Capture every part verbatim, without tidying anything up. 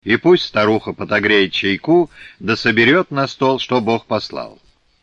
И пусть старуха подогреет чайку, да соберет на стол, что Бог послал.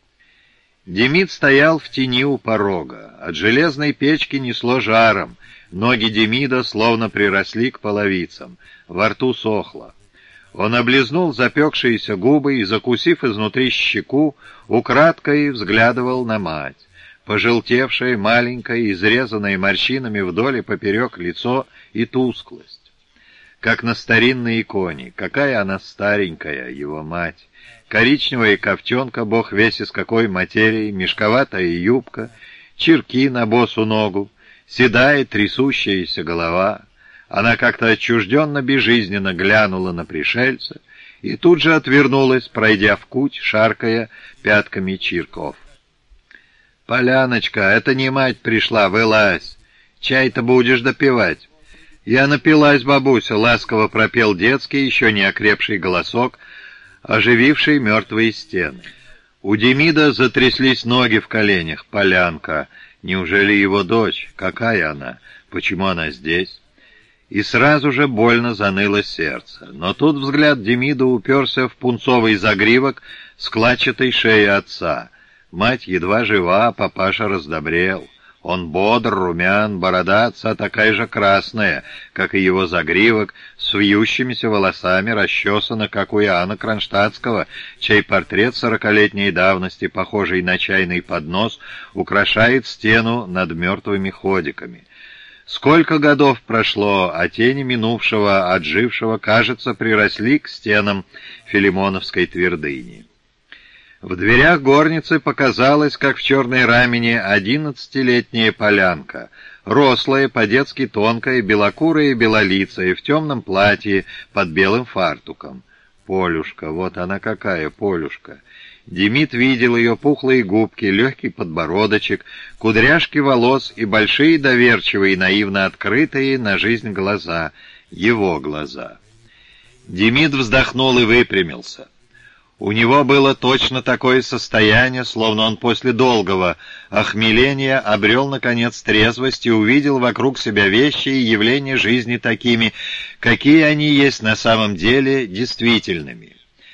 Демид стоял в тени у порога. От железной печки несло жаром. Ноги Демида словно приросли к половицам. Во рту сохло. Он облизнул запекшиеся губы и, закусив изнутри щеку, украдкой взглядывал на мать. Пожелтевшее, маленькое, изрезанное морщинами вдоль и поперек лицо и тусклость. Как на старинной иконе. Какая она старенькая, его мать. Коричневая ковтенка, бог весь из какой материи, мешковатая юбка, чирки на босу ногу, седая трясущаяся голова. Она как-то отчужденно-безжизненно глянула на пришельца и тут же отвернулась, пройдя вкуть, шаркая пятками чирков. «Поляночка, это не мать пришла, вылазь. Чай-то будешь допивать». «Я напилась, бабуся», — ласково пропел детский, еще не окрепший голосок, ожививший мертвые стены. У Демида затряслись ноги в коленях. Полянка. Неужели его дочь? Какая она? Почему она здесь? И сразу же больно заныло сердце. Но тут взгляд Демида уперся в пунцовый загривок складчатой шеи отца. Мать едва жива, а папаша раздобрел. Он бодр, румян, борода отца такая же красная, как и его загривок, с вьющимися волосами, расчесана, как у Иоанна Кронштадтского, чей портрет сорокалетней давности, похожий на чайный поднос, украшает стену над мертвыми ходиками. Сколько годов прошло, а тени минувшего, отжившего, кажется, приросли к стенам Филимоновской твердыни. В дверях горницы показалась, как в черной рамени, одиннадцатилетняя Полянка, рослая, по-детски тонкая, белокурая и белолицая, в темном платье под белым фартуком. Полюшка, вот она какая, Полюшка. Демид видел ее пухлые губки, легкий подбородочек, кудряшки волос и большие доверчивые, наивно открытые на жизнь глаза, его глаза. Демид вздохнул и выпрямился. У него было точно такое состояние, словно он после долгого охмеления обрел, наконец, трезвость и увидел вокруг себя вещи и явления жизни такими, какие они есть на самом деле действительными.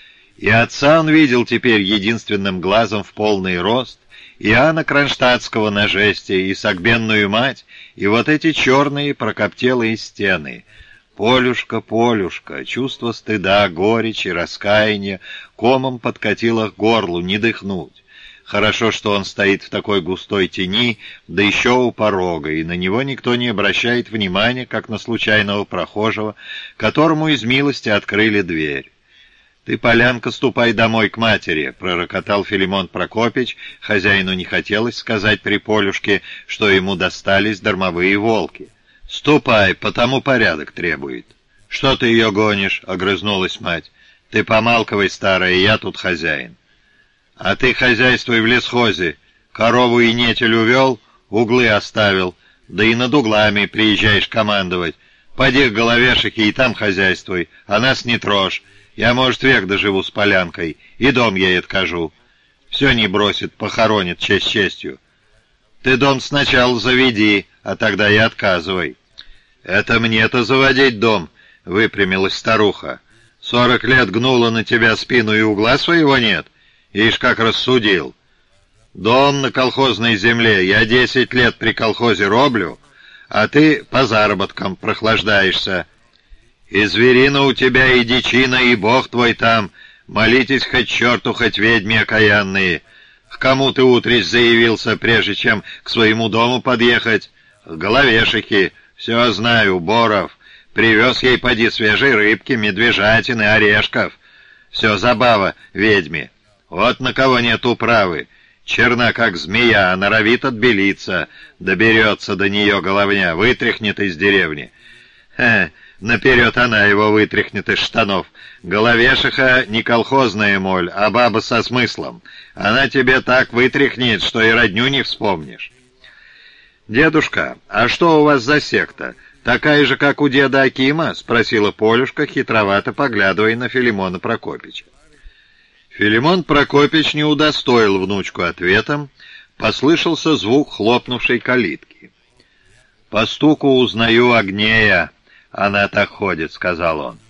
И отца он видел теперь единственным глазом в полный рост, и Иоанна Кронштадтского на жесте, и согбенную мать, и вот эти черные прокоптелые стены — Полюшка, Полюшка, чувство стыда, горечи, раскаяния комом подкатило к горлу, не дыхнуть. Хорошо, что он стоит в такой густой тени, да еще у порога, и на него никто не обращает внимания, как на случайного прохожего, которому из милости открыли дверь. «Ты, Полянка, ступай домой к матери», — пророкотал Филимон Прокопич. Хозяину не хотелось сказать при Полюшке, что ему достались дармовые волки. «Ступай, потому порядок требует». «Что ты ее гонишь?» — огрызнулась мать. «Ты помалковай, старая, я тут хозяин». «А ты хозяйствуй в лесхозе. Корову и нетель увел, углы оставил, да и над углами приезжаешь командовать. Поди к головешике и там хозяйствуй, а нас не трожь. Я, может, век доживу с Полянкой, и дом ей откажу. Все не бросит, похоронит честь честью. Ты дом сначала заведи, а тогда и отказывай». «Это мне-то заводить дом», — выпрямилась старуха. «Сорок лет гнула на тебя спину, и угла своего нет? Ишь, как рассудил. Дом на колхозной земле, я десять лет при колхозе роблю, а ты по заработкам прохлаждаешься. И зверина у тебя, и дичина, и бог твой там. Молитесь хоть черту, хоть ведьме окаянные. К кому ты утрись заявился, прежде чем к своему дому подъехать? К головешихе. Все знаю, Боров. Привез ей поди свежей рыбки, медвежатины, орешков. Все забава ведьме. Вот на кого нет управы. Черна, как змея, а норовит отбелиться. Доберется до нее головня, вытряхнет из деревни. Хе, наперед она его вытряхнет из штанов. Головешиха не колхозная моль, а баба со смыслом. Она тебе так вытряхнет, что и родню не вспомнишь. «Дедушка, а что у вас за секта? Такая же, как у деда Акима?» — спросила Полюшка, хитровато поглядывая на Филимона Прокопича. Филимон Прокопич не удостоил внучку ответом. Послышался звук хлопнувшей калитки. «По стуку узнаю Агнея. Она так ходит», — сказал он.